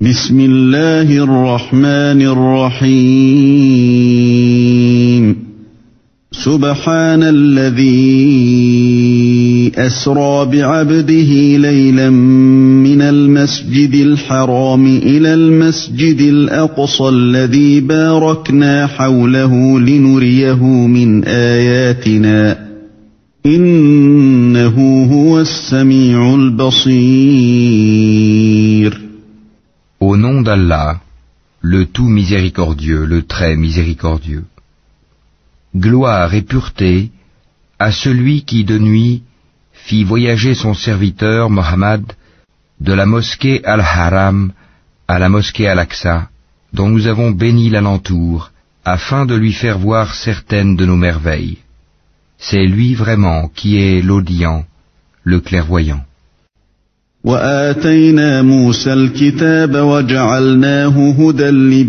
بسم الله الرحمن الرحيم سبحان الذي أسرى بعبده ليلا من المسجد الحرام إلى المسجد الأقصى الذي باركنا حوله لنريه من آياتنا إنه هو السميع البصير. Au nom d'Allah, le tout miséricordieux, le très miséricordieux. Gloire et pureté à celui qui de nuit fit voyager son serviteur Mohammed de la mosquée Al-Haram à la mosquée Al-Aqsa, dont nous avons béni l'alentour, afin de lui faire voir certaines de nos merveilles. C'est lui vraiment qui est l'audient, le clairvoyant. وآتينا موسى الكتاب وجعلناه هدى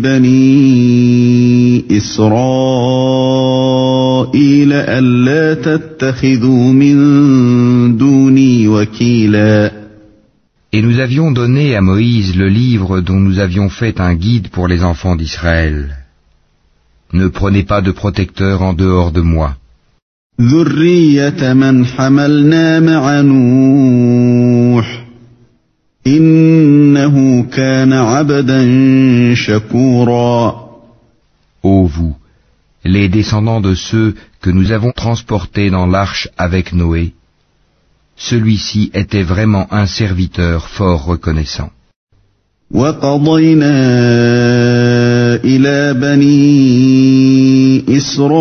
لبني إسرائيل ألا تتخذوا من دوني وكيلا. Et nous avions donné à Moïse le livre dont nous avions fait un guide pour les enfants d'Israël. Ne prenez pas de protecteur en dehors de moi. ذرية من حملنا مع نوح إنه كان عبدا شكورا. Ô vous, les descendants de ceux que nous avons transportés dans l'arche avec Noé, celui-ci était vraiment un serviteur fort reconnaissant. وَقَضَيْنَا إِلَى بَنِي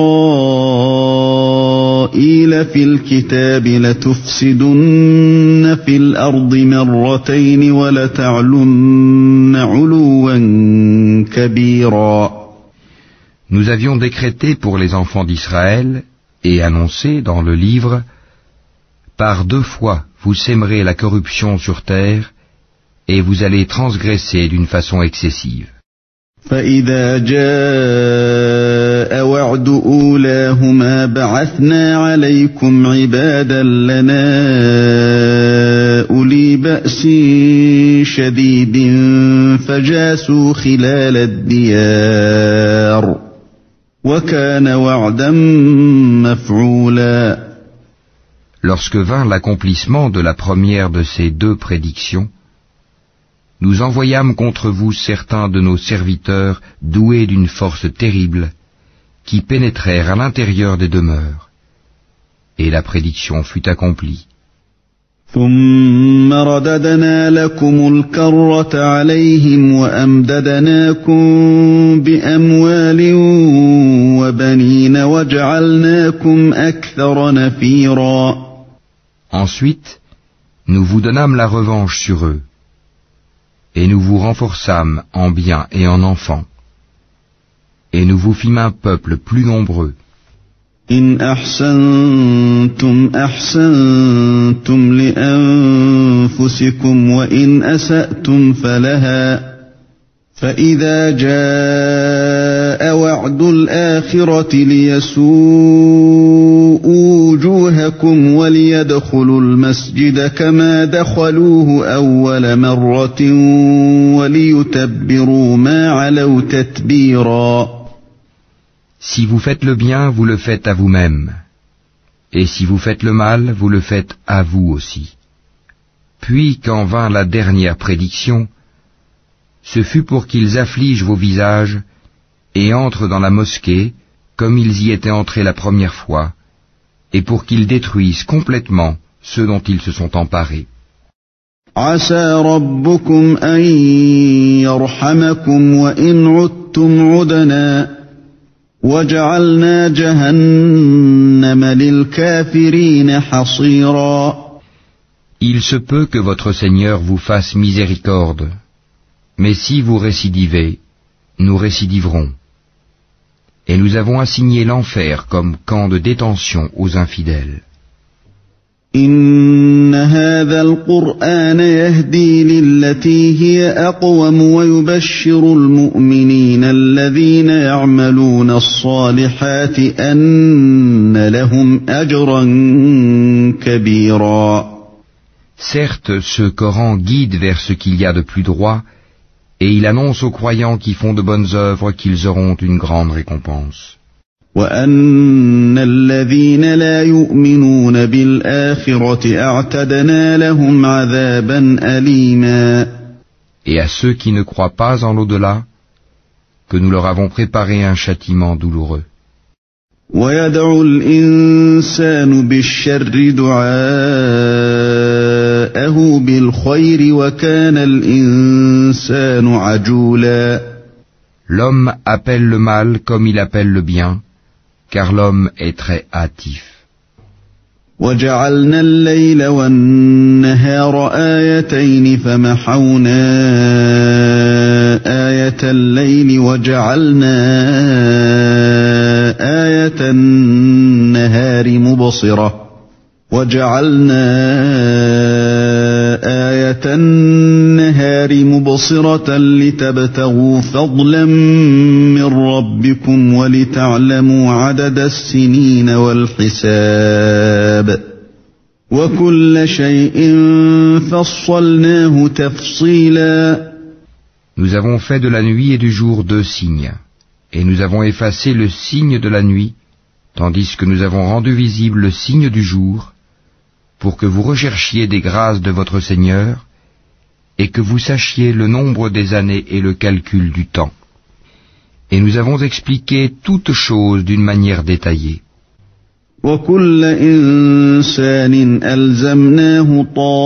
إِسْرَائِيلَ فِي الْكِتَابِ لَتُفْسِدُنَّ فِي الْأَرْضِ مَرَّتَيْنِ وَلَتَعْلُنَّ عُلُوًّا كَبِيرًا. Nous avions décrété pour les enfants d'Israël et annoncé dans le livre: par 2 fois vous sèmerez la corruption sur terre et vous allez transgresser d'une façon excessive. فَإِذَا جَاءَ وَعْدُ أُولَاهُمَا بَعَثْنَا عَلَيْكُمْ عِبَادًا لَنَا أُولِي بَأْسٍ شَدِيدٍ فَجَاسُوا خِلَالَ الدِّيَارِ وَكَانَ وَعْدًا مَفْعُولًا. Lorsque vint l'accomplissement de la première de ces 2 prédictions, nous envoyâmes contre vous certains de nos serviteurs doués d'une force terrible, qui pénétrèrent à l'intérieur des demeures. Et la prédiction fut accomplie. ثُمَّ رَدَدْنَا لَكُمُ الْكَرَّةَ عَلَيْهِمْ وَأَمْدَدْنَاكُمْ بِأَمْوَالٍ وَبَنِينَ وَجَعَلْنَاكُمْ أَكْثَرَ نَفِيرًا. Ensuite, nous vous donnâmes la revanche sur eux, et nous vous renforçâmes en biens et en enfants, et nous vous fîmes un peuple plus nombreux. إن أحسنتم أحسنتم لأنفسكم وإن أسأتم فلها فإذا جاء وعد الآخرة ليسوءوا وجوهكم وليدخلوا المسجد كما دخلوه أول مرة وليتبروا ما علوا تتبيرا. Si vous faites le bien, vous le faites à vous-même, et si vous faites le mal, vous le faites à vous aussi. Puis, quand vint la dernière prédiction, ce fut pour qu'ils affligent vos visages et entrent dans la mosquée comme ils y étaient entrés la première fois, et pour qu'ils détruisent complètement ceux dont ils se sont emparés. عسى ربكم أن يرحمكم وإن عدتم عدنا وجعلنا جهنم للكافرين حصيرا. Il se peut que votre Seigneur vous fasse miséricorde, mais si vous récidivez, nous récidiverons. Et nous avons assigné l'enfer comme camp de détention aux infidèles. إن هذا القرآن يهدي للتي هي أقوم ويبشر المؤمنين الذين يعملون الصالحات أن لهم أجرا كبيرا. Certes, ce Coran guide vers ce qu'il y a de plus droit Et il annonce aux croyants qui font de bonnes œuvres qu'ils auront une grande récompense. وأن الذين لا يؤمنون بالآخرة أعتدنا لهم عذابا أليما. Et à ceux qui ne croient pas en l'au-delà, que nous leur avons préparé un châtiment douloureux. ويدعو الإنسان بالشر دعاءه بالخير وكان الإنسان عجولا. L'homme appelle le mal comme il appelle le bien, car l'homme est très hâtif. وجعلنا الليل والنهار آيتين فمحونا آية الليل وجعلنا آية النهار مبصرة لتبتغوا فضلا من ربكم ولتعلموا عدد السنين والحساب وكل شيء فصلناه تفصيلا. Nous avons fait de la nuit et du jour 2 signes, et nous avons effacé le signe de la nuit, tandis que nous avons rendu visible le signe du jour, pour que vous recherchiez des grâces de votre Seigneur, et que vous sachiez le nombre des années et le calcul du temps. Et nous avons expliqué toutes choses d'une manière détaillée. وكل إنسان ألزمناه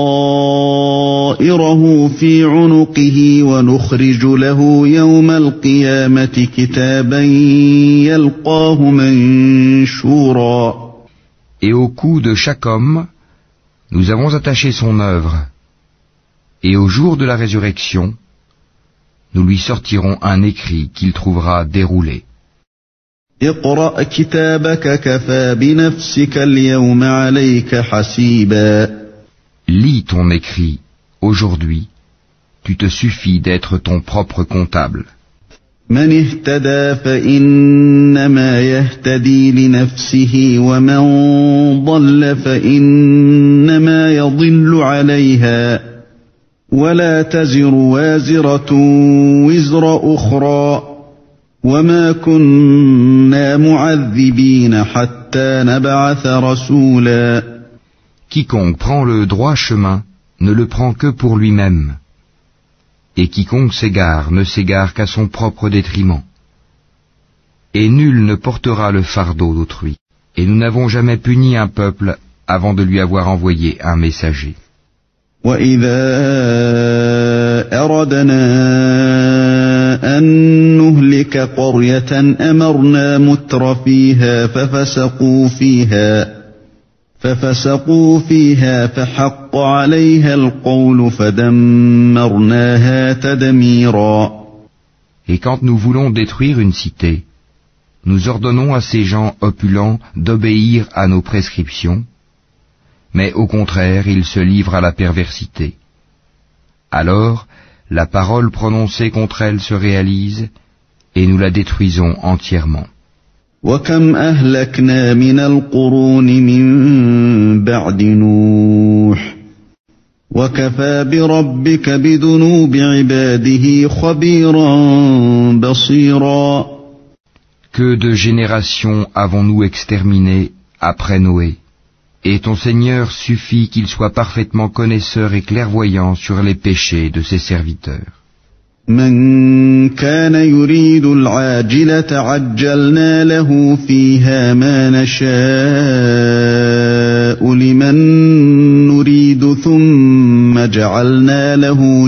طائره في عنقه ونخرج له يوم القيامة كتابا يلقاه منشورا. Et au cou de chaque homme, nous avons attaché son œuvre, et au jour de la résurrection, nous lui sortirons un écrit qu'il trouvera déroulé. اقرأ كتابك كفى بنفسك اليوم عليك حسيبا. Lis ton écrit, aujourd'hui, tu te suffis d'être ton propre comptable. من اهتدى فإنما يهتدي لنفسه ومن ضل فإنما يضل عليها ولا تزر وازرة وزر أخرى وما كنا معذبين حتى نبعث رسولا. Quiconque prend le droit chemin ne le prend que pour lui-même, et quiconque s'égare ne s'égare qu'à son propre détriment. Et nul ne portera le fardeau d'autrui. Et nous n'avons jamais puni un peuple avant de lui avoir envoyé un messager. وَإِذَا أَرَدْنَا أَن نُّهْلِكَ قَرْيَةً أَمَرْنَا مُتْرَ فِيهَا فَفَسَقُوا فِيهَا فَحَقَّ عَلَيْهَا الْقَوْلُ فَدَمَّرْنَاهَا تَدْمِيرًا. Et quand nous voulons détruire une cité, nous ordonnons à ces gens opulents d'obéir à nos prescriptions, mais au contraire, ils se livrent à la perversité. Alors, la parole prononcée contre elle se réalise, et nous la détruisons entièrement. وَكَمْ أَهْلَكْنَا مِنَ الْقُرُونِ مِن بَعْدِ نُوحٍ وَكَفَى بِرَبِّكَ بِذُنُوبِ عِبَادِهِ خَبِيرًا بَصِيرًا. Que de générations avons-nous exterminées après Noé, et ton Seigneur suffit qu'il soit parfaitement connaisseur et clairvoyant sur les péchés de ses serviteurs. من كان يريد العاجلة عجلنا له فيها ما نشاء لمن نريد ثم جعلنا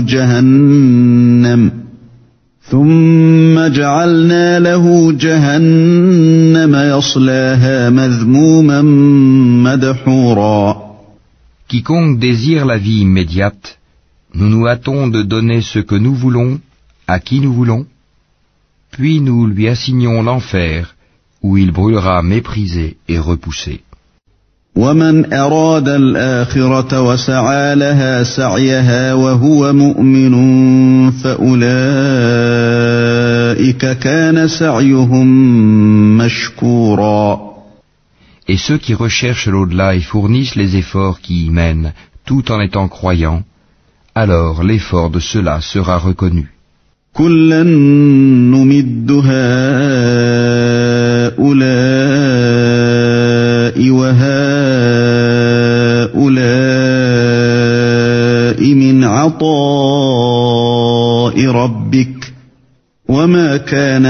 له جهنم يصلاها مذموما مدحورا. Quiconque désire la vie immédiate, nous nous hâtons de donner ce que nous voulons, à qui nous voulons, puis nous lui assignons l'enfer, où il brûlera méprisé et repoussé. وَمَنْ أَرَادَ الْآخِرَةَ وَسَعَى لَهَا سَعْيَهَا وَهُوَ مُؤْمِنٌ فَأُولَئِكَ كَانَ سَعْيُهُمْ مَشْكُورًا. Et ceux qui recherchent l'au-delà et fournissent les efforts qui y mènent, tout en étant croyants, alors l'effort de ceux-là sera reconnu. كلا نمد هؤلاء وهؤلاء من عطاء ربك وما كان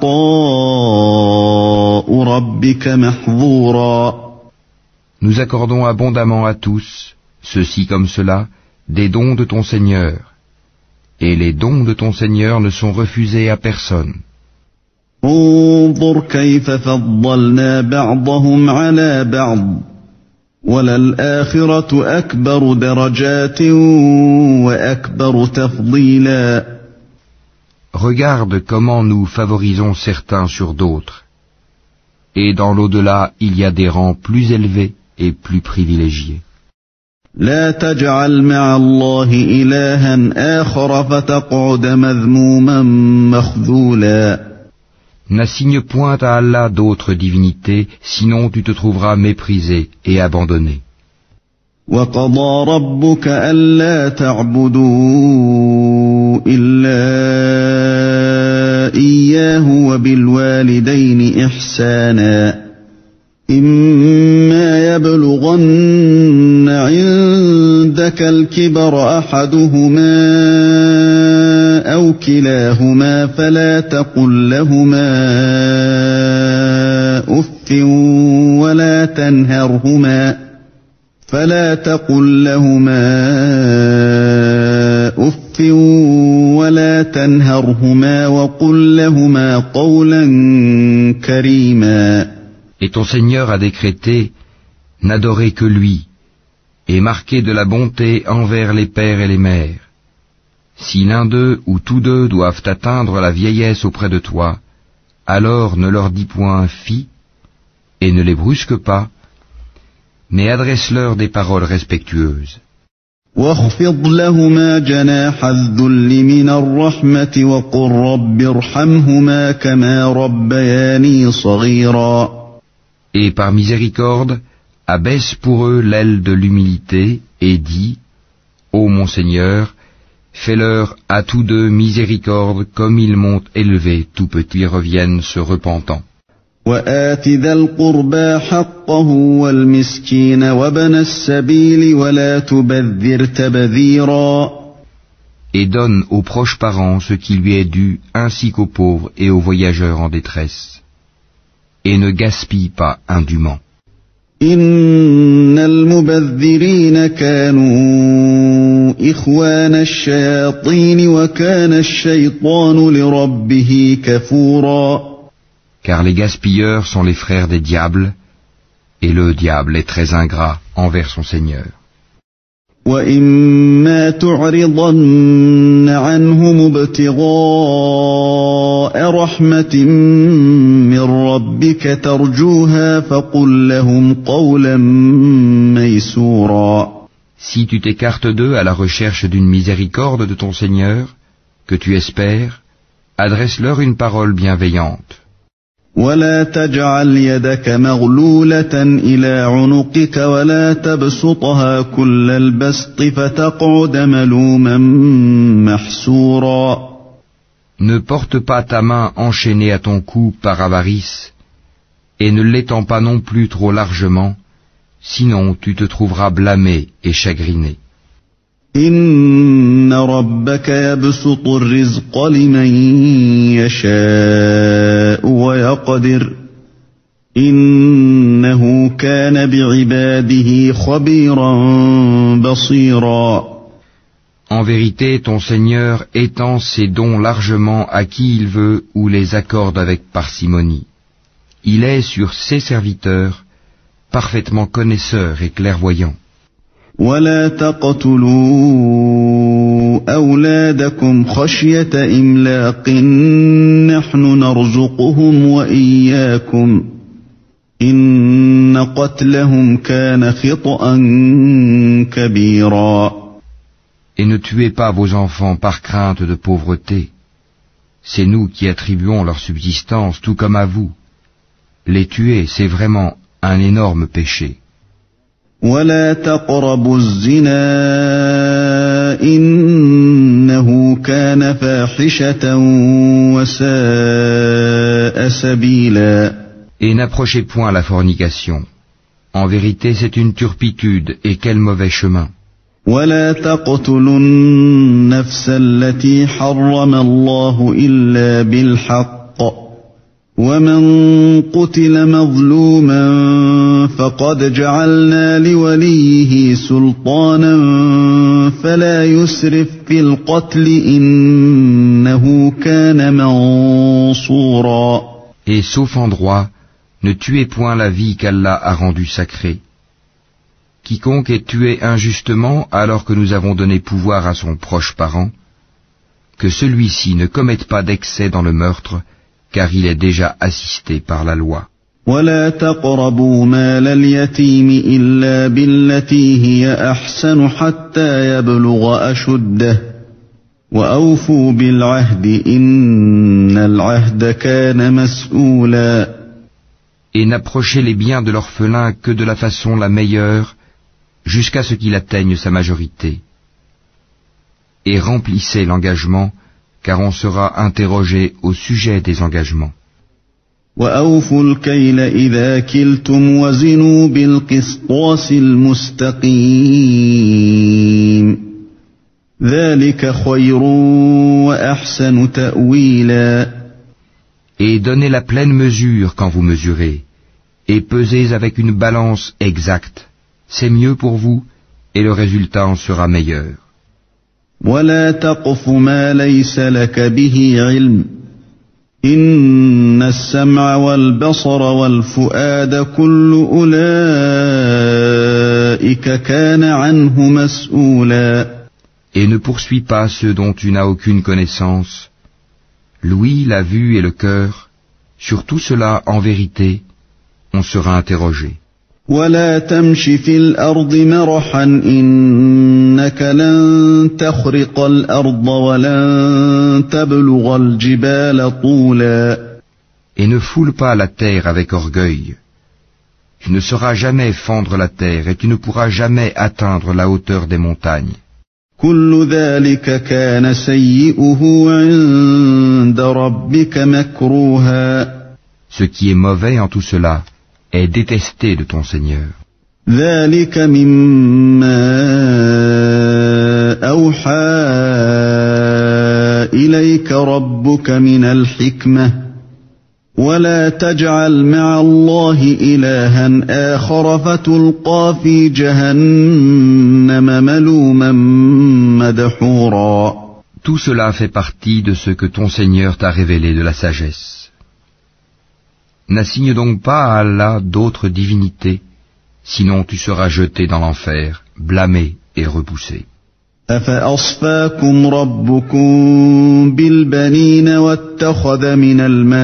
عطاء ربك محظورا. Nous accordons abondamment à tous, ceci comme cela, des dons de ton Seigneur. Et les dons de ton Seigneur ne sont refusés à personne. انظر كيف فضلنا بعضهم على بعض وللآخرة أكبر درجات وأكبر تفضيلا. Regarde comment nous favorisons certains sur d'autres. Et dans l'au-delà, il y a des rangs plus élevés et plus privilégiés. لا تجعل مع الله إلها آخر فتقعد مذموما مخذولا. N'assigne point à Allah d'autres divinités, sinon tu te trouveras méprisé et abandonné. وقضى ربك ألا تعبدوا إلا إياه وبالوالدين إحسانا إما يبلغن عندك الكبر أحدهما أو كلاهما فلا تقل لهما أف ولا تنهرهما وقل لهما قولا كريما. Et ton Seigneur a décrété, n'adorez que lui, et marquez de la bonté envers les pères et les mères. Si l'un d'eux ou tous deux doivent atteindre la vieillesse auprès de toi, alors ne leur dis point fi, et ne les brusque pas, mais adresse-leur des paroles respectueuses. واخفض لهما جناح الذل من الرحمة وقل رب ارحمهما كما ربياني صغيرا. Et par miséricorde, abaisse pour eux l'aile de l'humilité et dis, ô mon Seigneur, fais-leur à tous deux miséricorde comme ils m'ont élevé tout petit reviennent se repentant. وآت ذا القربى حقه والمسكين وابن السبيل ولا تبذر تبذيرا. Et donne aux proches parents ce qui lui est dû, ainsi qu'aux pauvres et aux voyageurs en détresse. Et ne gaspille pas indûment. إن المبذرين كانوا إخوان الشياطين وكان الشيطان لربه كفورا. Car les gaspilleurs sont les frères des diables, et le diable est très ingrat envers son Seigneur. وَإِمَّا تُعْرِضَنَّ عَنْهُمُ ابْتِغَاءَ رَحْمَةٍ مِّن رَّبِّكَ تَرْجُوهَا فَقُل لَّهُمْ قَوْلًا مَّيْسُورًا. Si tu t'écartes d'eux à la recherche d'une miséricorde de ton Seigneur, que tu espères, adresse-leur une parole bienveillante. ولا تجعل يدك مغلولة إلى عنقك ولا تبسطها كل البسط فتقعد ملوما محسورا. Ne porte pas ta main enchaînée à ton cou par avarice, et ne l'étends pas non plus trop largement, sinon tu te trouveras blâmé et chagriné. إن ربك يبسط الرزق لمن يشاء ويقدر إنه كان بعباده خبيرا بصيرا. En vérité, ton Seigneur étend ses dons largement à qui il veut ou les accorde avec parcimonie. Il est sur ses serviteurs parfaitement connaisseur et clairvoyant. ولا تقتلوا أولادكم خشية إملاق نحن نرزقهم وإياكم إن قتلهم كان خطأ كبيرا. Et ne tuez pas vos enfants par crainte de pauvreté. C'est nous qui attribuons leur subsistance tout comme à vous. Les tuer, c'est vraiment un énorme péché. ولا تقربوا الزنا إنه كان فاحشة وساء سبيلا. Et n'approchez point la fornication. En vérité, c'est une turpitude, et quel mauvais chemin. ولا تقتلوا النفس التي حرم الله إلا بالحق ومن قتل مظلوما فقد جعلنا لوليه سلطانا فلا يسرف في القتل إنه كان منصورا. Et sauf en droit, ne tuez point la vie qu'Allah a rendue sacrée. Quiconque est tué injustement alors que nous avons donné pouvoir à son proche parent, que celui-ci ne commette pas d'excès dans le meurtre, car il est déjà assisté par la loi. ولا تقربوا مال اليتيم إلا بالتي هي أحسن حتى يبلغ أشده وأوفوا بالعهد إن العهد كان مسؤولا. Et n'approchez les biens de l'orphelin que de la façon la meilleure, jusqu'à ce qu'il atteigne sa majorité. Et remplissez l'engagement, car on sera interrogé au sujet des engagements. وَأَوْفُوا الْكَيْلَ إِذَا كِلْتُمْ وَزِنُوا بِالْقِسْطَاسِ الْمُسْتَقِيمِ ذَلِكَ خَيْرٌ وَأَحْسَنُ تَأْوِيلًا. Et donnez la pleine mesure quand vous mesurez, et pesez avec une balance exacte. C'est mieux pour vous, et le résultat en sera meilleur. وَلَا تَقْفُ مَا لَيْسَ لَكَ بِهِ عِلْمٌ إِنَّ السَّمْعَ وَالْبَصَرَ وَالْفُؤَادَ كُلُّ أُولَئِكَ كَانَ عَنْهُ مَسْئُولًا. Et ne poursuis pas ceux dont tu n'as aucune connaissance. L'ouïe, la vue et le cœur, sur tout cela, en vérité, on sera interrogé. وَلَا تَمْشِ فِي الْأَرْضِ مَرَحًا إِنَّكَ لَن تَخْرِقَ الْأَرْضَ وَلَن تَبْلُغَ الْجِبَالَ طُولًا. Et ne foule pas la terre avec orgueil. Tu ne sauras jamais fendre la terre et tu ne pourras jamais atteindre la hauteur des montagnes. كُلُّ ذَلِكَ كَانَ سَيِّئُهُ عِندَ رَبِّكَ مَكْرُوهًا. Ce qui est mauvais en tout cela est détesté de ton Seigneur. ذَلِكَ مِمَّا أَوْحَى إِلَيْكَ رَبُّكَ مِنَ الْحِكْمَةِ وَلَا تَجْعَلْ مَعَ اللَّهِ إِلَٰهًا آخَرَ فَتُلْقَىٰ فِي جَهَنَّمَ مَلُومًا مَدْحُورًا. Tout cela fait partie de ce que ton Seigneur t'a révélé de la sagesse. N'assigne donc pas à Allah d'autres divinités, sinon tu seras jeté dans l'enfer, blâmé et repoussé. أَفَأَصْفَاكُمْ رَبُّكُمْ بِالْبَنِينَ وَاتَّخَذَ مِنَ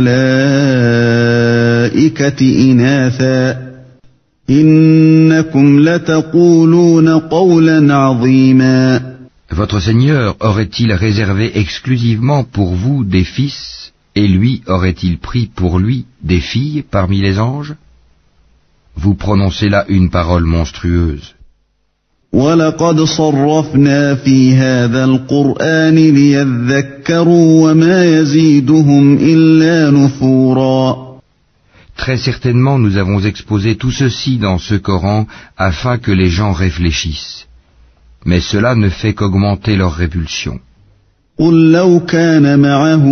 الْمَلَائِكَةِ إِنَاثًا إِنَّكُمْ لَتَقُولُونَ قَوْلًا عَظِيمًا. Votre Seigneur aurait-il réservé exclusivement pour vous des fils, et lui aurait-il pris pour lui des filles parmi les anges? Vous prononcez là une parole monstrueuse. وَلَقَدْ صَرَّفْنَا فِي هَذَا الْقُرْآنِ لِيَذَّكَّرُوا وَمَا يَزِيدُهُمْ إِلَّا نُفُورًا. Très certainement nous avons exposé tout ceci dans ce Coran afin que les gens réfléchissent. Mais cela ne fait qu'augmenter leur répulsion. قُلْ لَوْ كَانَ مَعَهُ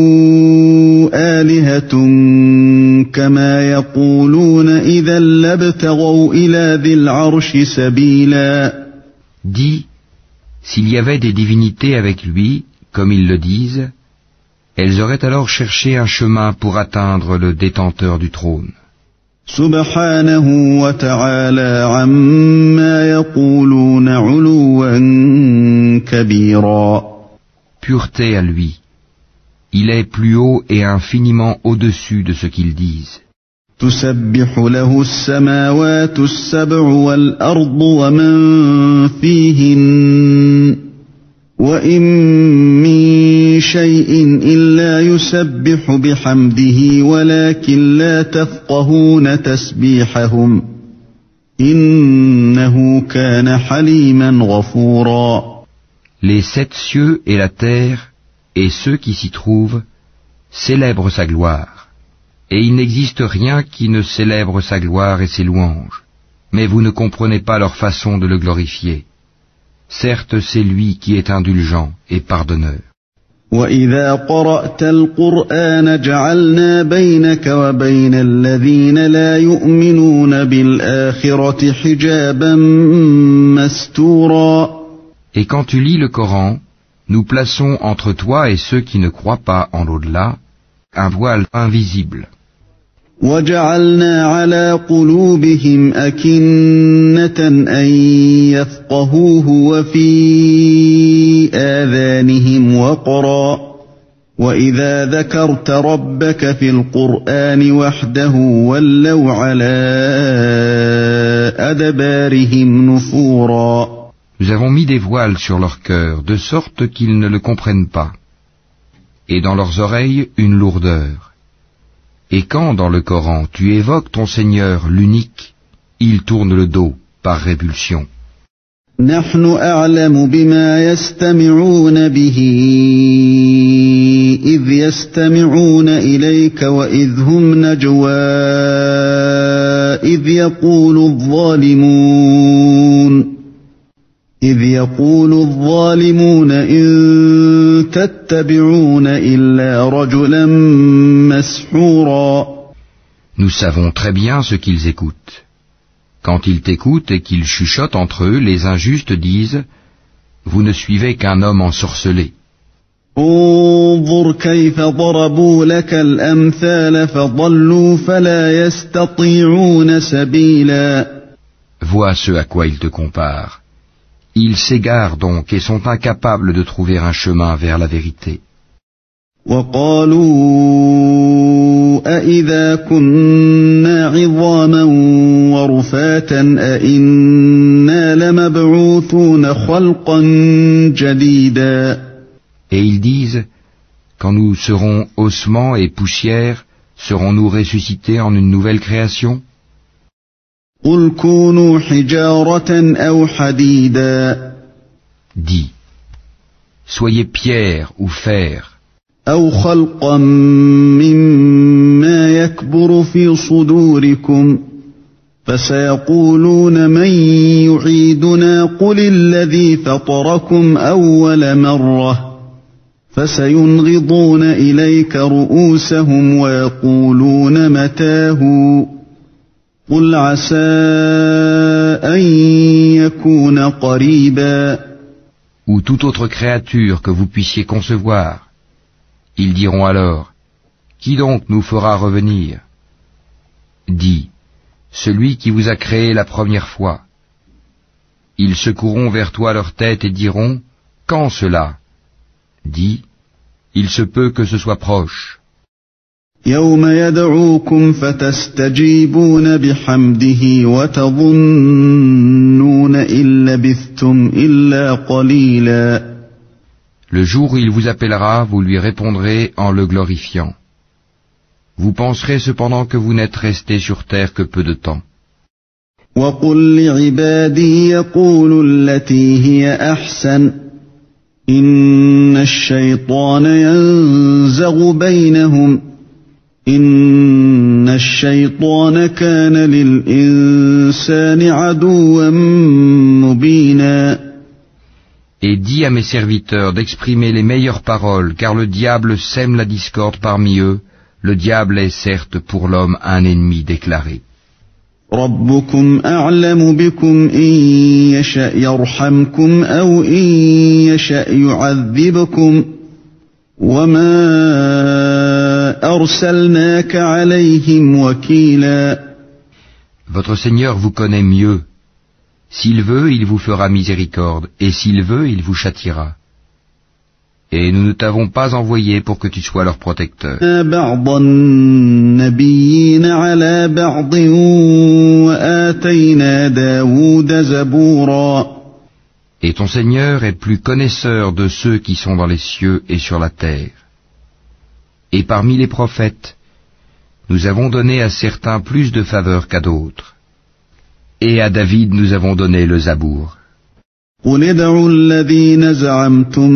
آلِهَةٌ كَمَا يَقُولُونَ إِذًا لَابْتَغَوْا إِلَى ذِي الْعَرْشِ سَبِيلًا. Dis, s'il y avait des divinités avec lui, comme ils le disent, elles auraient alors cherché un chemin pour atteindre le détenteur du trône. سُبْحَانَهُ وَتَعَالَى عَمَّا يَقُولُونَ عُلُوًّا كَبِيرًا. Pureté à lui. Il est plus haut et infiniment au-dessus de ce qu'ils disent. تسبح له السماوات السبع والأرض ومن فيهن وإن من شيء إلا يسبح بحمده ولكن لا تفقهون تسبيحهم إنه كان حليما غفورا. Les 7 cieux et la terre et ceux qui s'y trouvent célèbrent sa gloire. Et il n'existe rien qui ne célèbre sa gloire et ses louanges. Mais vous ne comprenez pas leur façon de le glorifier. Certes, c'est lui qui est indulgent et pardonneur. وَإِذَا قَرَأْتَ الْقُرْآنَ جَعَلْنَا بَيْنَكَ وَبَيْنَ الَّذِينَ لَا يُؤْمِنُونَ بِالْآخِرَةِ حِجَابًا مَسْتُورًا. Et quand tu lis le Coran, nous plaçons entre toi et ceux qui ne croient pas en l'au-delà un voile invisible. وَجَعَلْنَا عَلَى قُلُوبِهِمْ أَكِنَّةً أَن يَفْقَهُوهُ وَفِي آذَانِهِمْ وَقْرًا وَإِذَا ذَكَرْتَ رَبَّكَ فِي الْقُرْآنِ وَحْدَهُ وَلَّوْا عَلَى أَدْبَارِهِمْ نُفُورًا. Nous avons mis des voiles sur leur cœur, de sorte qu'ils ne le comprennent pas, et dans leurs oreilles une lourdeur. Et quand, dans le Coran, tu évoques ton Seigneur, l'unique, il tourne le dos, par répulsion. نحن أعلم بما يستمعون به إذ يستمعون إليك وإذ هم نجوى إذ يقول الظالمون إن تتبعون إلا رجلا مسحورا. Nous savons très bien ce qu'ils écoutent. Quand ils t'écoutent et qu'ils chuchotent entre eux, les injustes disent « Vous ne suivez qu'un homme ensorcelé ». انظر كيف ضربوا لك الأمثال فضلوا فلا يستطيعون سبيلا. Vois ce à quoi ils te comparent. Ils s'égarent donc et sont incapables de trouver un chemin vers la vérité. وقالوا أإذا كنا عظاما ورفاتا أإنا لمبعوثون خلقا جديدا. Et ils disent, quand nous serons ossements et poussière, serons-nous ressuscités en une nouvelle création? قل كونوا حجارة أو حديدا. Dis, soyez pierre ou fer, أو خلقا مما يكبر في صدوركم فسيقولون من يعيدنا قل الذي فطركم أول مرة فسينغضون إليك رؤوسهم ويقولون متاه قل عسى أن يكون قريبا. ou toute autre créature que vous puissiez concevoir. Ils diront alors, qui donc nous fera revenir? Dis, celui qui vous a créé la première fois. Ils secourront vers toi leur tête et diront, quand cela? Dis, il se peut que ce soit proche. يوم يدعوكم فتستجيبون بحمده وتظنون إن لبثتم إلا قليلا. Le jour où il vous appellera, vous lui répondrez en le glorifiant. Vous penserez cependant que vous n'êtes resté sur terre que peu de temps. وقل لعبادي يقولوا التي هي أحسن إن الشيطان ينزغ بينهم إن الشيطان كان للإنسان عدوا مبينا. Et dis à mes serviteurs d'exprimer les meilleures paroles, car le diable sème la discorde parmi eux. Le diable est certes pour l'homme un ennemi déclaré. ربكم أعلم بكم إن يشأ يرحمكم أو إن يشأ يعذبكم وما أرسلناك عليهم وكيلا. Votre Seigneur vous connaît mieux. S'il veut, il vous fera miséricorde, et s'il veut, il vous châtiera. Et nous ne t'avons pas envoyé pour que tu sois leur protecteur. بعض النبيين على بعض وآتينا داود زبورا. Et ton Seigneur est plus connaisseur de ceux qui sont dans les cieux et sur la terre. Et parmi les prophètes, nous avons donné à certains plus de faveur qu'à d'autres. Et à David nous avons donné le Zabour. قل ادعوا الذين زعمتم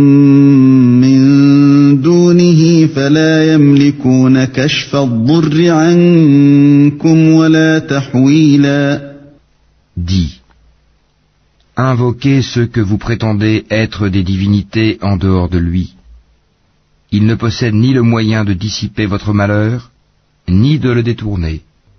من دونه فلا يملكون كشف الضر عنكم ولا تحويلا. Dis, invoquez ceux que vous prétendez être des divinités en dehors de lui. Ils ne possèdent ni le moyen de dissiper votre malheur, ni de le détourner.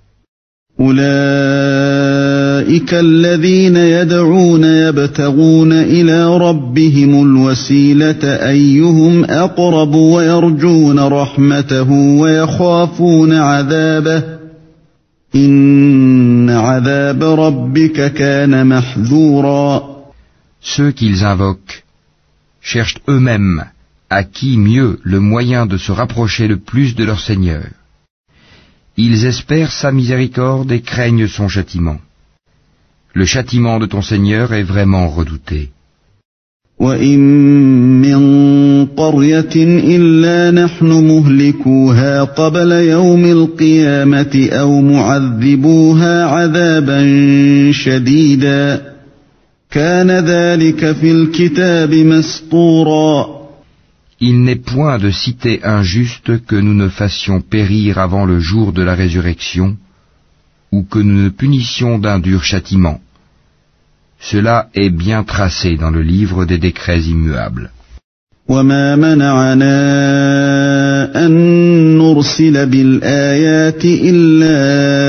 أولئك الذين يدعون يبتغون إلى ربهم الوسيلة أيهم أقرب ويرجون رحمته ويخافون عذابه إن عذاب ربك كان محذورا. Ceux qu'ils invoquent cherchent eux-mêmes à qui mieux le moyen de se rapprocher le plus de leur Seigneur. Ils espèrent sa miséricorde et craignent son châtiment. Le châtiment de ton Seigneur est vraiment redouté. وَإِن مِّن قَرْيَةٍ إِلَّا نَحْنُ مُهْلِكُوهَا قَبْلَ يَوْمِ الْقِيَامَةِ أَوْ مُعَذِّبُوهَا عَذَابًا شَدِيدًا كَانَ ذَلِكَ فِي الْكِتَابِ مَسْطُورًا. Il n'est point de cité injuste que nous ne fassions périr avant le jour de la résurrection, ou que nous ne punissions d'un dur châtiment. Cela est bien tracé dans le livre des décrets immuables. وَمَا مَنَعَنَا أَن نُّرْسِلَ بِالْآيَاتِ إِلَّا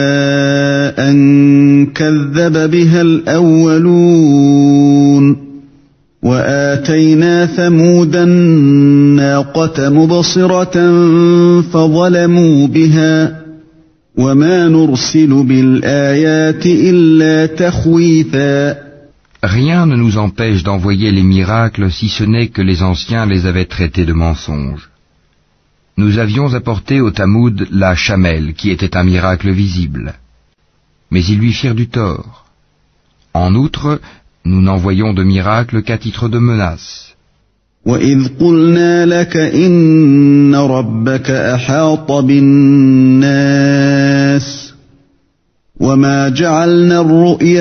أَن كَذَّبَ بِهَا الْأَوَّلُونَ وَآتَيْنَا ثَمُودَ النَّاقَةَ مُبْصِرَةً فَظَلَمُوا بِهَا وَمَا نُرْسِلُ بِالْآيَاتِ إِلَّا تَخْوِيفًا. Rien ne nous empêche d'envoyer les miracles si ce n'est que les anciens les avaient traités de mensonges. Nous avions apporté au Tamoud la chamelle qui était un miracle visible. Mais ils lui firent du tort. En outre, nous n'envoyons de miracle qu'à titre de menace. وَإِذْ قُلْنَا لَكَ إِنَّ رَبَّكَ أَحَاطَ بِالنَّاسِ وَمَا جَعَلْنَا الرُّؤْيَا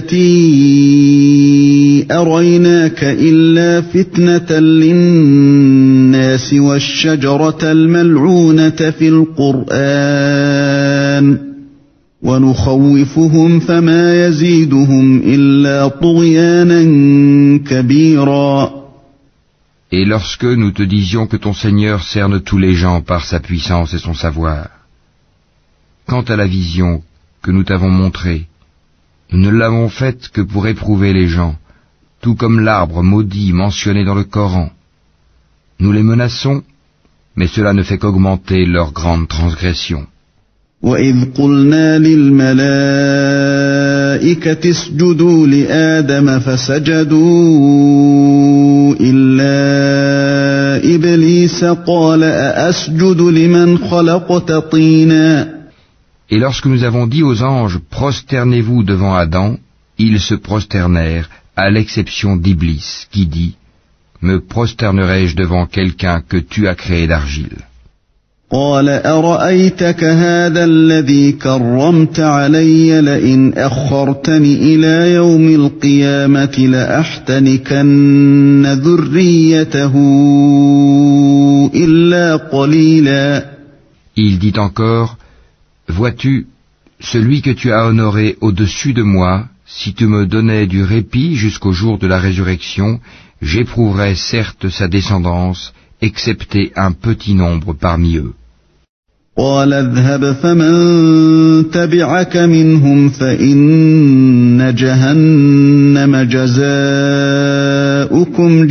الَّتِي أَرَيْنَاكَ إِلَّا فِتْنَةً لِلنَّاسِ وَالشَّجَرَةَ الْمَلْعُونَةَ فِي الْقُرْآنِ وَنُخَوِّفُهُمْ فَمَا يَزِيدُهُمْ إِلَّا طُغْيَانًا كَبِيرًا. Et lorsque nous te disions que ton Seigneur cerne tous les gens par sa puissance et son savoir, quant à la vision que nous t'avons montrée, nous ne l'avons faite que pour éprouver les gens, tout comme l'arbre maudit mentionné dans le Coran. Nous les menaçons, mais cela ne fait qu'augmenter leur grande transgression. وَإِذْ قُلْنَا لِلْمَلَائِكَةِ اسْجُدُوا لِآدَمَ فَسَجَدُوا إِلَّا إِبْلِيسَ قَالَ أَأَسْجُدُ لِمَنْ خَلَقْتَ طِينًا. Et lorsque nous avons dit aux anges, prosternez-vous devant Adam, ils se prosternèrent, à l'exception d'Iblis, qui dit, me prosternerai-je devant quelqu'un que tu as créé d'argile? قال أرأيتك هذا الذي كرمت علي لئن أخرتني إلى يوم القيامة لأحتنكن ذريته إلا قليلا. Il dit encore, vois-tu, celui que tu as honoré au-dessus de moi, si tu me donnais du répit jusqu'au jour de la résurrection, j'éprouverais certes sa descendance, excepté un petit nombre parmi eux. قال اذهب فمن تبعك منهم فإن جهنم جزاؤكم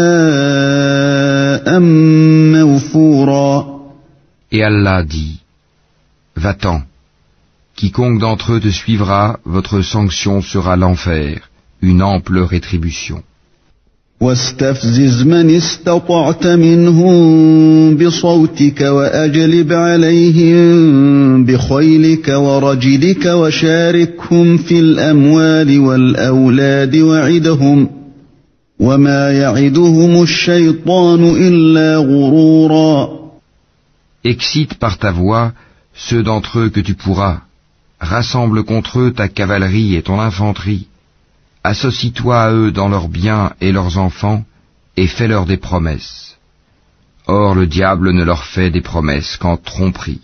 جزاء موفورا. Et Allah dit, va-t'en, quiconque d'entre eux te suivra, votre sanction sera l'enfer, une ample rétribution. واستفزز من استطعت منهم بصوتك وأجلب عليهم بخيلك ورجلك وشاركهم في الأموال والأولاد وعدهم وما يعدهم الشيطان إلا غرورا. Excite par ta voix ceux d'entre eux que tu pourras, rassemble contre eux ta cavalerie et ton infanterie, associe-toi à eux dans leurs biens et leurs enfants, et fais-leur des promesses. Or le diable ne leur fait des promesses qu'en tromperie.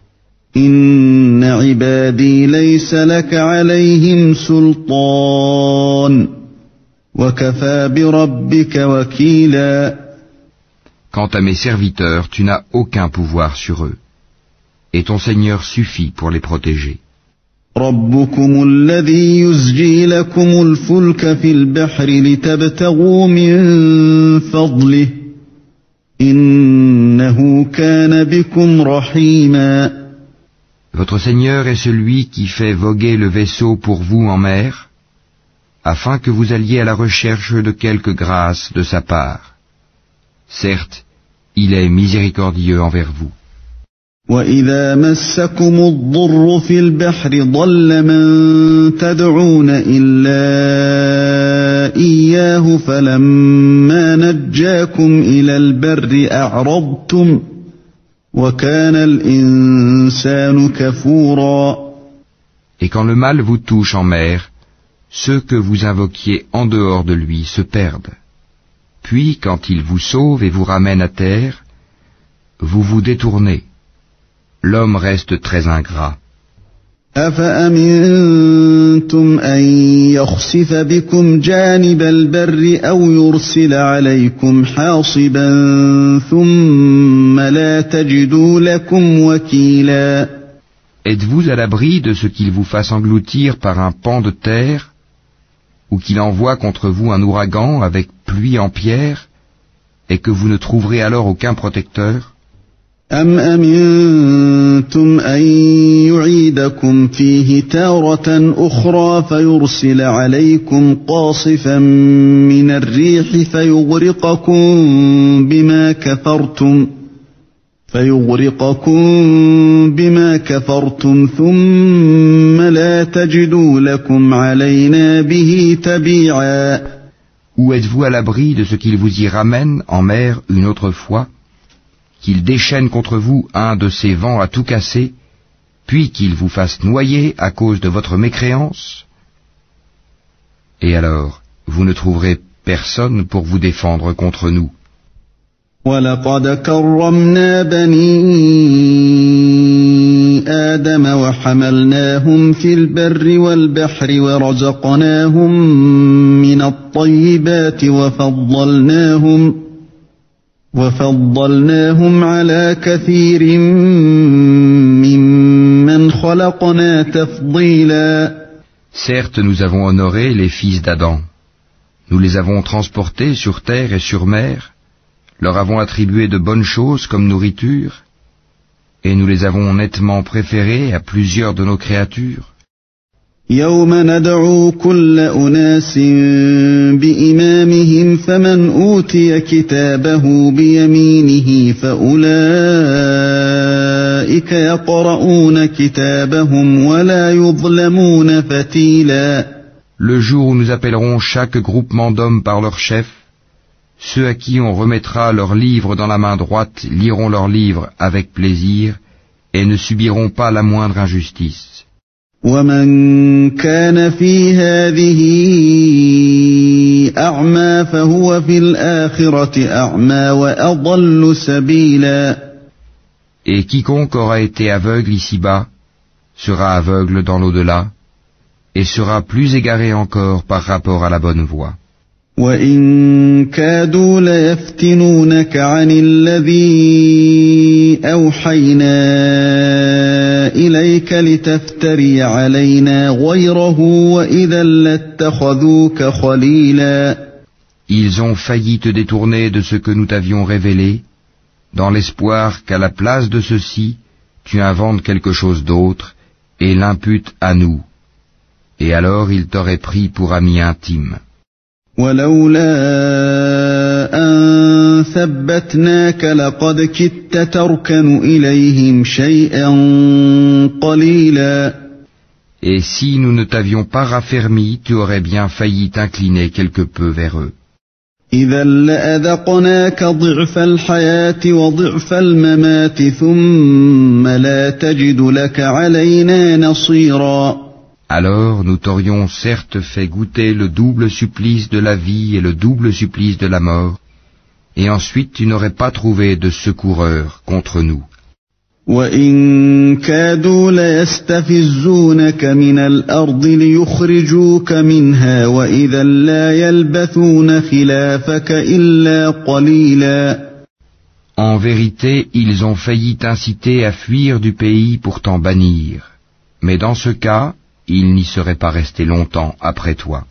Inna ibadi laysa laka alayhim sultan, wa kafa bi rabbika wakila. Quant à mes serviteurs, tu n'as aucun pouvoir sur eux, et ton Seigneur suffit pour les protéger. ربكم الذي يزجي لكم الفلك في البحر لتبتغوا من فضله إنه كان بكم رحيما. Votre Seigneur est celui qui fait voguer le vaisseau pour vous en mer, afin que vous alliez à la recherche de quelque grâce de sa part. Certes, il est miséricordieux envers vous. وَإِذَا مَسَّكُمُ الضُّرُّ فِي الْبَحْرِ ضَلَّ مَن تَدْعُونَ إِلَّا إِيَّاهُ فَلَمَّا نَجَّاكُمْ إِلَى الْبَرِّ أَعْرَضْتُمْ وَكَانَ الْإِنسَانُ كَفُورًا. Et quand le mal vous touche en mer, ceux que vous invoquiez en dehors de lui se perdent. Puis, quand il vous sauve et vous ramène à terre, vous vous détournez. L'homme reste très ingrat. أَفَأَمِنْتُمْ أَنْ يَخْسِفَ بِكُمْ جَانِبَ الْبَرِّ أَوْ يُرْسِلَ عَلَيْكُمْ حَاصِبًا ثُمَّ لَا تَجِدُوا لَكُمْ وَكِيلًا. Êtes-vous à l'abri de ce qu'il vous fasse engloutir par un pan de terre, ou qu'il envoie contre vous un ouragan avec pluie en pierre, et que vous ne trouverez alors aucun protecteur? أَمْ أَمِنْتُمْ أَنْ يُعِيدَكُمْ فِيهِ تَارَةً أُخْرَى فَيُرْسِلَ عَلَيْكُمْ قَاصِفًا مِنَ الرِّيحِ فَيُغْرِقَكُمْ بِمَا كَفَرْتُمْ ثُمَّ لَا تَجِدُوا لَكُمْ عَلَيْنَا بِهِ تَبِيعًا. Ou êtes-vous à l'abri de ce qu'il vous y ramène en mer une autre fois, qu'il déchaîne contre vous un de ces vents à tout casser, puis qu'il vous fasse noyer à cause de votre mécréance? Et alors, vous ne trouverez personne pour vous défendre contre nous. وَلَقَدْ كَرَّمْنَا بَنِي آدَمَ وَحَمَلْنَاهُمْ فِي الْبَرِّ وَالْبَحْرِ وَرَزَقْنَاهُمْ مِنَ الطَّيِّبَاتِ وَفَضَّلْناهُمْ عَلَى كَثِيرٍ مِّمَّنْ خَلَقْنَا تَفْضِيلًا. Certes, nous avons honoré les fils d'Adam. Nous les avons transportés sur terre et sur mer, leur avons attribué de bonnes choses comme nourriture, et nous les avons nettement préférés à plusieurs de nos créatures. يَوْمَ نَدْعُو كُلَّ أُنَاسٍ بِإِمَامِهِمْ فَمَنْ أُوتِيَ كِتَابَهُ بِيَمِينِهِ فَأُولَئِكَ يَقْرَؤُونَ كِتَابَهُمْ وَلَا يُظْلَمُونَ فَتِيلًا. Le jour où nous appellerons chaque groupement d'hommes par leur chef, ceux à qui on remettra leurs livres dans la main droite liront leurs livres avec plaisir et ne subiront pas la moindre injustice. وَمَنْ كَانَ فِي هَذِهِ أَعْمَى فَهُوَ فِي الْآخِرَةِ أَعْمَى وَأَضَلُّ سَبِيلًا. Et quiconque aura été aveugle ici-bas sera aveugle dans l'au-delà et sera plus égaré encore par rapport à la bonne voie. وَإِنْ كَادُوا لَيَفْتِنُونَكَ عَنِ الَّذِي أَوْحَيْنَا إِلَيْكَ لِتَفْتَرِيَ عَلَيْنَا غَيْرَهُ وَإِذًا لَاتَّخَذُوكَ خَلِيلًا. Ils ont failli te détourner de ce que nous t'avions révélé, dans l'espoir qu'à la place de ceci, tu inventes quelque chose d'autre et l'imputes à nous. Et alors ils t'auraient pris pour ami intime. وَلَوْلَا أَن ثَبَّتْنَاكَ لَقَدْ كِدتَّ تَرْكَنُ إِلَيْهِمْ شَيْئًا قَلِيلًا. Et si nous ne t'avions pas raffermi, tu aurais bien failli t'incliner quelque peu vers eux. إذا لأذقناك ضعف الحياة وضعف الممات ثم لا تجد لك علينا نصيرا. Alors nous t'aurions certes fait goûter le double supplice de la vie et le double supplice de la mort, et ensuite tu n'aurais pas trouvé de secoureur contre nous. وَإِن كَادُوا لَيَسْتَفِزُّونَكَ مِنَ الْأَرْضِ لِيُخْرِجُوكَ مِنْهَا وَإِذًا لَّا يَلْبَثُونَ خِلَافَكَ إِلَّا قَلِيلًا. En vérité, ils ont failli t'inciter à fuir du pays pour t'en bannir, mais dans ce cas, ils n'y seraient pas restés longtemps après toi.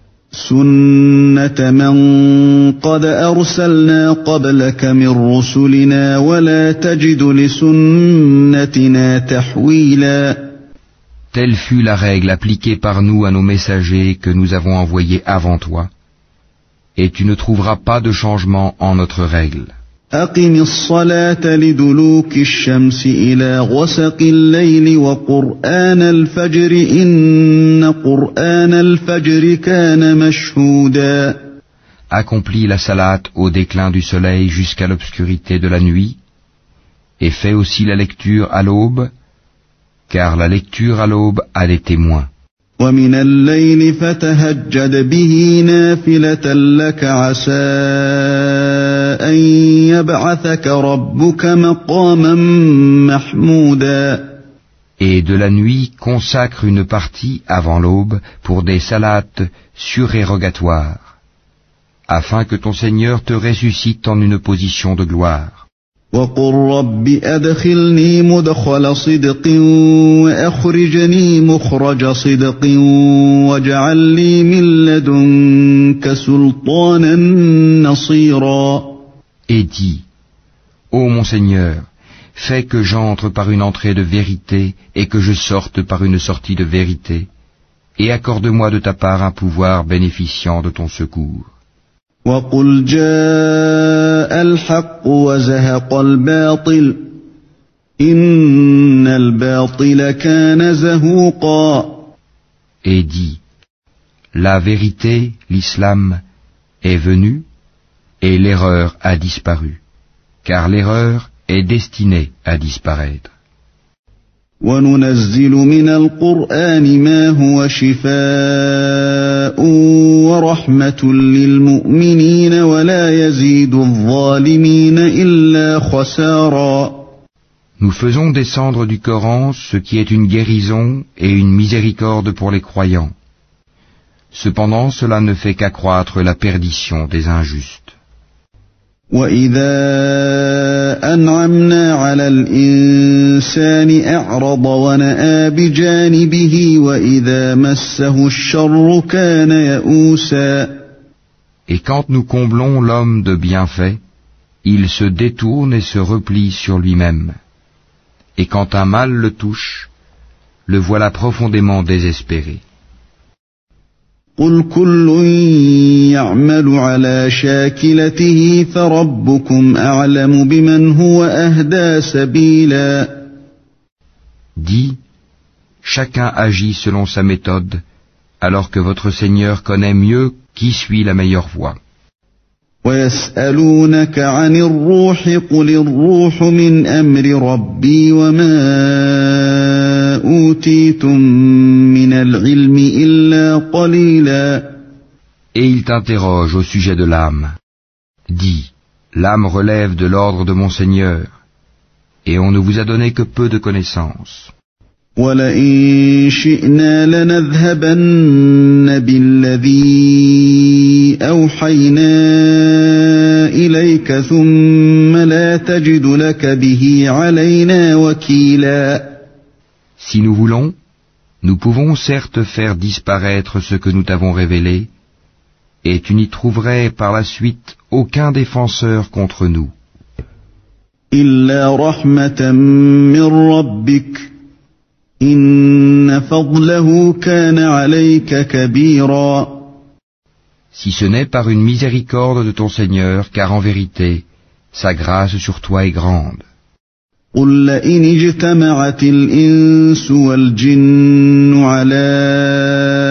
سُنَّةَ مَن قَدْ أَرْسَلْنَا قَبْلَكَ مِن رُّسُلِنَا وَلَا تَجِدُ لِسُنَّتِنَا تَحْوِيلًا. Telle fut la règle appliquée par nous à nos messagers que nous avons envoyés avant toi, et tu ne trouveras pas de changement en notre règle. أقم الصلاة لدلوك الشمس إلى غسق الليل وقرآن الفجر إن قرآن الفجر كان مشهودا. Accomplis la salate au déclin du soleil jusqu'à l'obscurité de la nuit, et fais aussi la lecture à l'aube, car la lecture à l'aube a des témoins. ومن الليل فتهجد به نافلة لك عسى أن يبعثك ربك مقاما محمودا. Et de la nuit consacre une partie avant l'aube pour des salates surérogatoires, afin que ton Seigneur te ressuscite en une position de gloire. وَقُلْ رَبِّ أَدْخِلْنِي مُدْخَلَ صِدْقٍ وَأَخْرِجْنِي مُخْرَجَ صِدْقٍ وَاجْعَل لِّي مِن لَّدُنكَ سُلْطَانًا نَّصِيرًا. Et dis, ô mon Seigneur, fais que j'entre par une entrée de vérité et que je sorte par une sortie de vérité, et accorde-moi de ta part un pouvoir bénéficiant de ton secours. وَقُلْ جَاءَ الْحَقُّ وَزَهَقَ الْبَاطِلُ إِنَّ الْبَاطِلَ كَانَ زَهُوقًا. Et dis, la vérité, l'islam, est venue, et l'erreur a disparu, car l'erreur est destinée à disparaître. وَنُنَزِّلُ مِنَ الْقُرْآنِ مَا هُوَ شِفَاءٌ وَرَحْمَةٌ لِّلْمُؤْمِنِينَ وَلَا يَزِيدُ الظَّالِمِينَ إِلَّا خَسَارًا. Nous faisons descendre du Coran ce qui est une guérison et une miséricorde pour les croyants. Cependant, cela ne fait qu'accroître la perdition des injustes. وَإِذَا أَنْعَمْنَا عَلَى الْإِنسَانِ أَعْرَضَ وَنَأَىٰ بِجَانِبِهِ وَإِذَا مَسَّهُ الشَّرُّ كَانَ يَئُوسًا. Et quand nous comblons l'homme de bienfaits, il se détourne et se replie sur lui-même. Et quand un mal le touche, le voilà profondément désespéré. قُلْ كُلٌّ يَعْمَلُ عَلَى شَاكِلَتِهِ فَرَبُّكُمْ أَعْلَمُ بِمَنْ هُوَ أَهْدَىٰ سَبِيلًا. Dis, chacun agit selon sa méthode, alors que votre Seigneur connaît mieux qui suit la meilleure voie. وَيَسْأَلُونَكَ عَنِ الرُّوحِ قُلِ الرُّوحُ مِنْ أَمْرِ رَبِّي وَمَا أُوتِيتُم مِّنَ الْعِلْمِ إِلَّا قَلِيلًا. Et il t'interroge au sujet de l'âme. Dis, l'âme relève de l'ordre de mon Seigneur, et on ne vous a donné que peu de connaissances. وَلَئِن شِئْنَا لَنَذْهَبَنَّ بِالَّذِي أَوْحَيْنَا إِلَيْكَ ثُمَّ لَا تَجِدُ لَكَ بِهِ عَلَيْنَا وَكِيلًا. Si nous voulons, nous pouvons certes faire disparaître ce que nous t'avons révélé, et tu n'y trouverais par la suite aucun défenseur contre nous. إِلَّا رَحْمَةً مِّن رَّبِّكَ إِنَّ فَضْلَهُ كَانَ عَلَيْكَ كَبِيرًا. Si ce n'est par une miséricorde de ton Seigneur, car en vérité, sa grâce sur toi est grande. قُل لَّئِنِ اجْتَمَعَتِ الْإِنسُ وَالْجِنُّ عَلَىٰ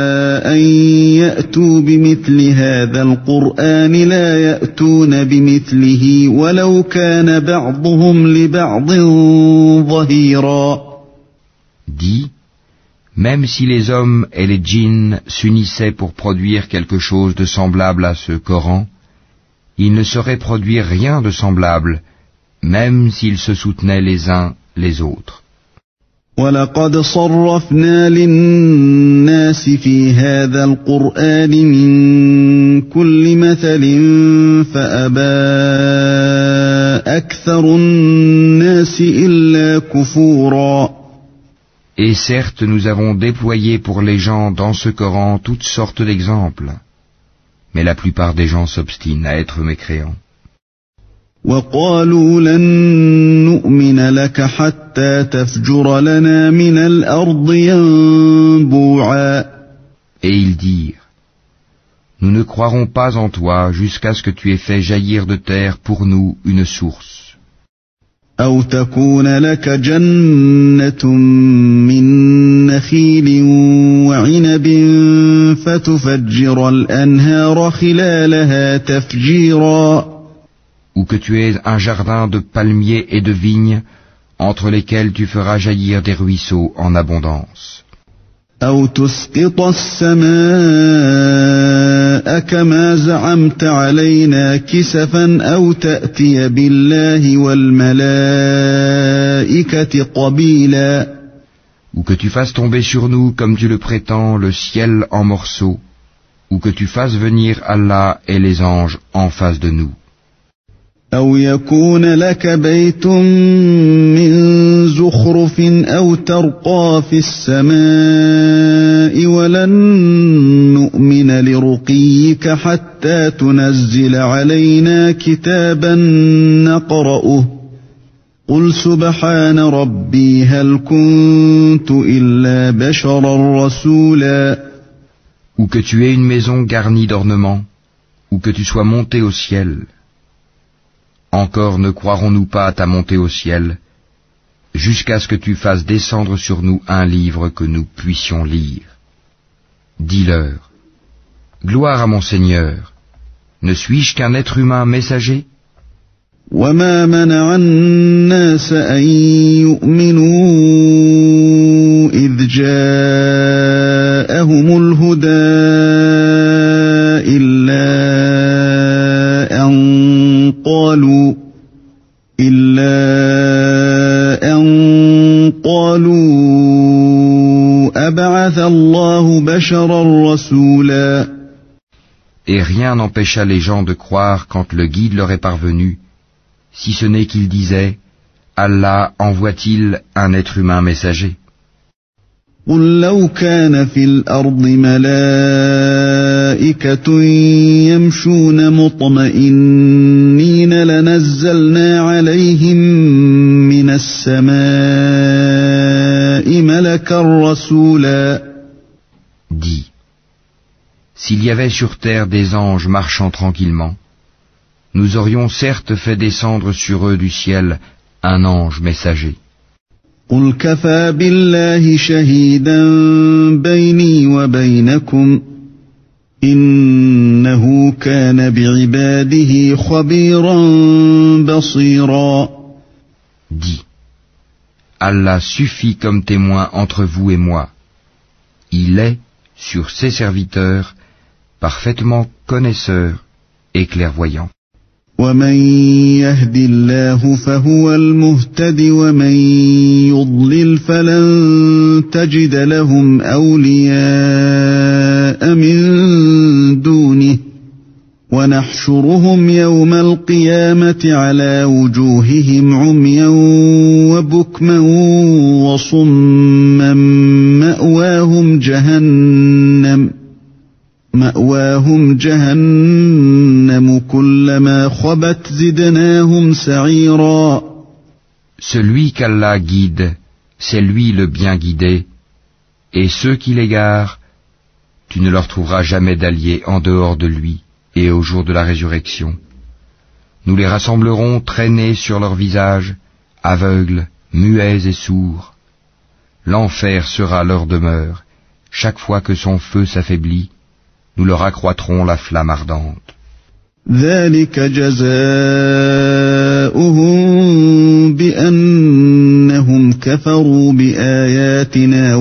أن يأتوا بمثل هذا القرآن لا يأتون بمثله ولو كان بعضهم لبعض ظهيرا. Dis, même si les hommes et les djinns s'unissaient pour produire quelque chose de semblable à ce Coran, ils ne sauraient produire rien de semblable, même s'ils se soutenaient les uns les autres. وَلَقَدْ صَرَّفْنَا لِلنَّاسِ فِي هَذَا الْقُرْآنِ مِنْ كُلِّ مَثَلٍ فَأَبَى أَكْثَرُ النَّاسِ إِلَّا كُفُورًا. Et certes, nous avons déployé pour les gens dans ce Coran toutes sortes d'exemples, mais la plupart des gens s'obstinent à être mécréants. وَقَالُوا لَن نُّؤْمِنَ لَكَ حَتَّى تَفْجُرَ لَنَا مِنَ الْأَرْضِ يَنبُوعًا. Et ils dirent, nous ne croirons pas en toi jusqu'à ce que tu aies fait jaillir de terre pour nous une source. أَوْ تَكُونَ لَكَ جَنَّةٌ مِّن نَّخِيلٍ وَعِنَبٍ فَتُفَجِّرَ الْأَنْهَارَ خِلَالَهَا تَفْجِيرًا. Ou que tu aies un jardin de palmiers et de vignes, entre lesquels tu feras jaillir des ruisseaux en abondance. أَوْ تُسْقِطَ السَّمَاءَ كَمَا زَعَمْتَ عَلَيْنَا كِسَفًا أَوْ تَأْتِيَ بِاللَّهِ وَالْمَلَائِكَةِ قَبِيلًا. Ou que tu fasses tomber sur nous, comme tu le prétends, le ciel en morceaux, ou que tu fasses venir Allah et les anges en face de nous. أَوْ يَكُونَ لَكَ بَيْتٌ مِّن زُخْرُفٍ أَوْ تَرْقَىٰ فِي السَّمَاءِ وَلَن نُّؤْمِنَ لِرُقِيِّكَ حَتَّىٰ تُنَزِّلَ عَلَيْنَا كِتَابًا نَّقْرَؤُهُ قُلْ سُبْحَانَ رَبِّي هَلْ كُنتُ إِلَّا بَشَرًا رَّسُولًا. Ou que tu aies une maison garnie d'ornements, ou que tu sois monté au ciel. Encore ne croirons-nous pas à ta montée au ciel, jusqu'à ce que tu fasses descendre sur nous un livre que nous puissions lire. Dis-leur, gloire à mon Seigneur, ne suis-je qu'un être humain messager? وَمَا مَنَعَ النَّاسَ أَن يُؤْمِنُوا إِذْ جَاءَهُمُ الْهُدَىٰ إِلَّا أَن قَالُوا أَبَعَثَ اللَّهُ بَشَرًا رَّسُولًا. Et rien n'empêcha les gens de croire quand le guide leur est parvenu, si ce n'est qu'ils disaient, Allah envoie-t-il un être humain messager? قُل لَّوْ كَانَ فِي الْأَرْضِ مَلَائِكَةٌ يَمْشُونَ مُطْمَئِنِّينَ لَنَزَّلْنَا عَلَيْهِم مِّنَ السَّمَاءِ مَلَكًا رَّسُولًا. Dis, s'il y avait sur terre des anges marchant tranquillement, nous aurions certes fait descendre sur eux du ciel un ange messager. قُلْ كَفَىٰ بِاللَّهِ شَهِيدًا بَيْنِي وَبَيْنَكُمْ إِنَّهُ كَانَ بِعِبَادِهِ خَبِيرًا بَصِيرًا. Dis, Allah suffit comme témoin entre vous et moi. Il est, sur ses serviteurs, parfaitement connaisseur et clairvoyant. وَمَن يَهْدِ اللَّهُ فَهُوَ الْمُهْتَدِ وَمَن يُضْلِلْ فَلَن تَجِدَ لَهُمْ أَوْلِيَاءَ مِن دُونِهِ وَنَحْشُرُهُمْ يَوْمَ الْقِيَامَةِ عَلَى وُجُوهِهِمْ عُمْيًا وَبُكْمًا وَصُمًّا مَأْوَاهُمْ جَهَنَّمُ كُلَّمَا خَبَتْ زِدْنَاهُمْ سَعِيرًا. Celui qu'Allah guide, c'est lui le bien guidé, et ceux qui l'égarent, tu ne leur trouveras jamais d'alliés en dehors de lui, et au jour de la résurrection. Nous les rassemblerons traînés sur leur visage, aveugles, muets et sourds. L'enfer sera leur demeure, chaque fois que son feu s'affaiblit, nous leur accroîtrons la flamme ardente. ذلك جزاؤهم بأنهم كفروا بآياتنا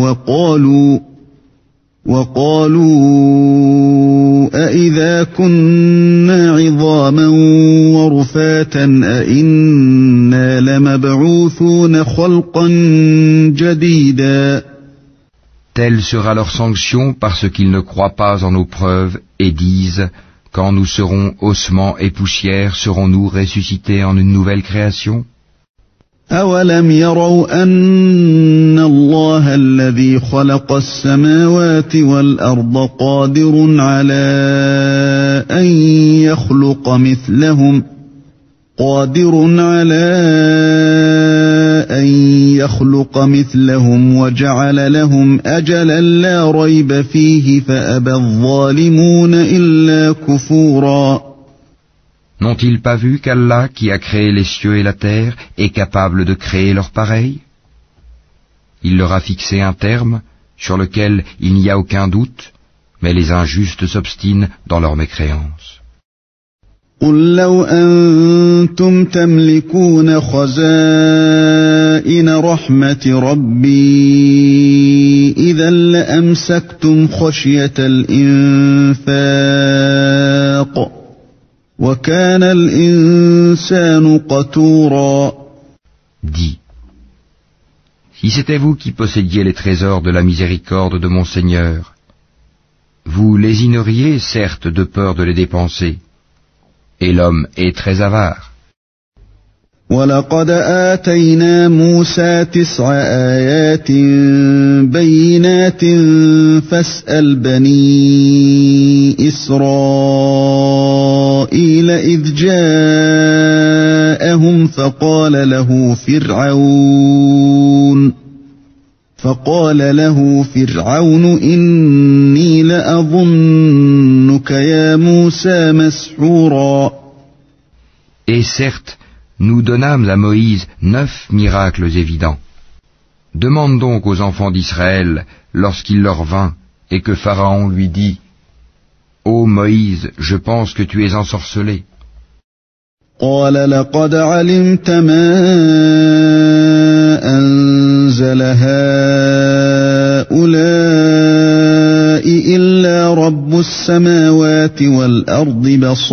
وقالوا أإذا كنا عظاما ورفاتا أإنا لمبعوثون خلقا جديدا. Telle sera leur sanction parce qu'ils ne croient pas en nos preuves et disent: quand nous serons ossements et poussière, serons-nous ressuscités en une nouvelle création? أولم يروا أن الله الذي خلق السماوات والأرض قادر على أن يخلق مثلهم وجعل لهم أجلا لا ريب فيه فأبى الظالمون إلا كفورا. N'ont-ils pas vu qu'Allah, qui a créé les cieux et la terre, est capable de créer leur pareil? Il leur a fixé un terme sur lequel il n'y a aucun doute, mais les injustes s'obstinent dans leur mécréance. قل لو أنتم تملكون خزائن رحمة ربي إذا لأمسكتم خشية الإنفاق وكان الإنسان قتورا. Dis, si c'était vous qui possédiez les trésors de la miséricorde de mon Seigneur, vous lésineriez certes de peur de les dépenser, et l'homme est très avare. ولقد آتينا موسى 9 آيات بينات فاسأل بني إسرائيل إذ جاءهم فقال له فرعون إني لأظنك يا موسى مسحورا. Et certes, nous donnâmes à Moïse 9 miracles évidents. Demande donc aux enfants d'Israël, lorsqu'il leur vint, et que Pharaon lui dit: Ô Moïse, je pense que tu es ensorcelé. قال لقد علمت ما أنزل هؤلاء إلا رب السماوات والأرض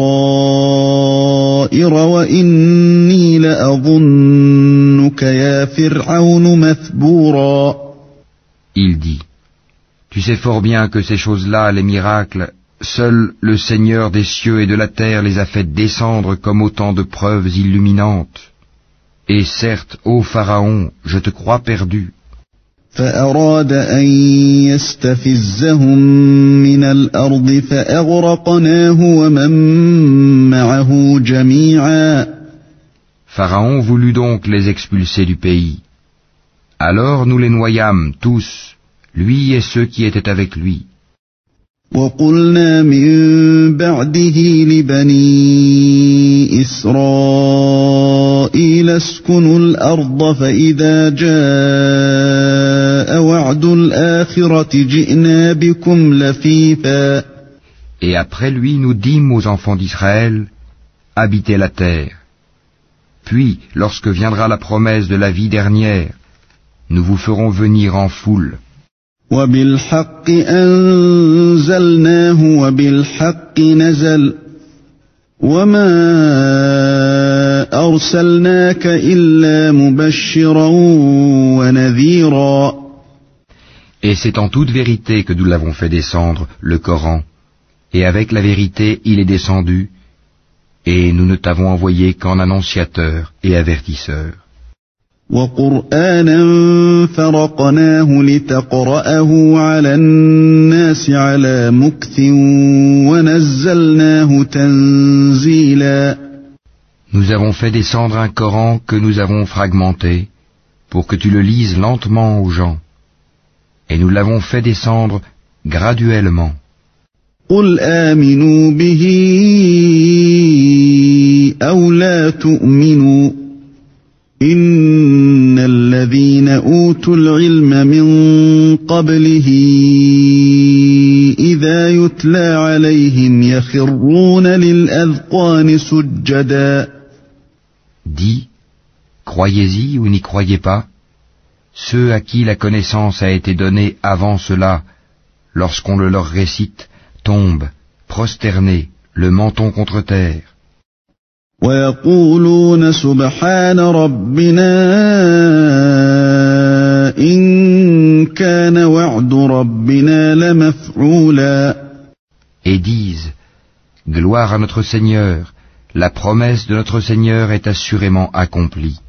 بصائر وإني لأظنك يا فرعون مثبورا. Il dit: Tu sais fort bien que ces choses-là, les miracles, seul le Seigneur des cieux et de la terre les a fait descendre comme autant de preuves illuminantes. Et certes, ô Pharaon, je te crois perdu. فأراد أن يستفزهم من الأرض فأغرقناه ومن معه جميعا. Pharaon voulut donc les expulser du pays. Alors nous les noyâmes tous, lui et ceux qui étaient avec lui. وقلنا من بعده لبني إسرائيل اسكنوا الأرض فإذا جاء وعد الآخرة جئنا بكم لفيفا. Et après lui nous dîmes aux enfants d'Israël: Habitez la terre. Puis, lorsque viendra la promesse de la vie dernière, nous vous ferons venir en foule. وبالحق أنزلناه وبالحق نزل وما أرسلناك إلا مبشرا ونذيرا. Et c'est en toute vérité que nous l'avons fait descendre, le Coran, et avec la vérité il est descendu, et nous ne t'avons envoyé qu'en annonciateur et avertisseur. وقرآنا فرقناه لتقرأه على الناس على مكث ونزلناه تنزيلا. Nous avons fait descendre un Coran que nous avons fragmenté pour que tu le lises lentement aux gens, et nous l'avons fait descendre graduellement. قل آمنوا به أو لا تؤمنوا إن الذين أوتوا العلم من قبله إذا يتلى عليهم يخرون للأذقان سجدا. Dis, croyez-y ou n'y croyez pas, ceux à qui la connaissance a été donnée avant cela, lorsqu'on le leur récite, tombent, prosternés, le menton contre terre. ويقولون سبحان ربنا إن كان وعد ربنا لمفعولا. Et disent, gloire à notre Seigneur, la promesse de notre Seigneur est assurément accomplie.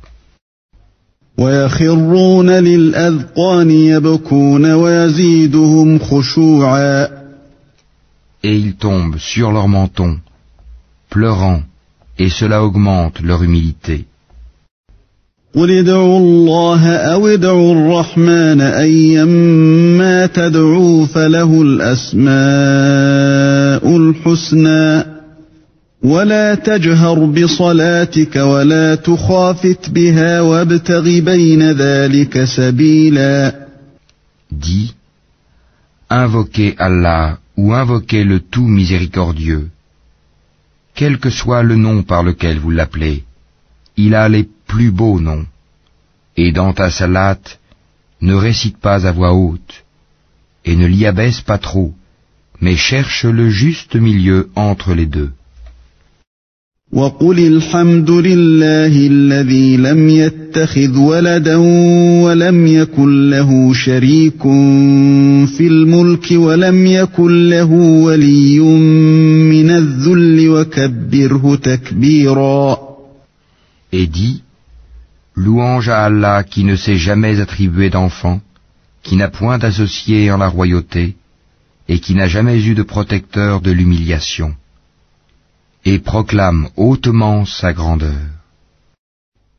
ويخرون للأذقان يبكون ويزيدهم خشوعا. Et ils tombent sur leur menton, pleurant, et cela augmente leur humilité. قل ادعوا الله أو ادعوا الرحمن أيما تدعوا فله الأسماء الحسنى ولا تجهر بصلاتك ولا تخافت بها وابتغ بين ذلك سبيلا. Dis, invoquez Allah ou invoquez le tout miséricordieux. Quel que soit le nom par lequel vous l'appelez, il a les plus beaux noms. Et dans ta salate, ne récite pas à voix haute, et ne l'y abaisse pas trop, mais cherche le juste milieu entre les deux. وقل الحمد لله الذي لم يتخذ ولدا ولم يكن له شريك في الملك ولم يكن له ولي من الذل وكبره تكبيرا. Et dis, louange à Allah qui ne s'est jamais attribué d'enfant, qui n'a point d'associé en la royauté, et qui n'a jamais eu de protecteur de l'humiliation. Et proclame hautement sa grandeur.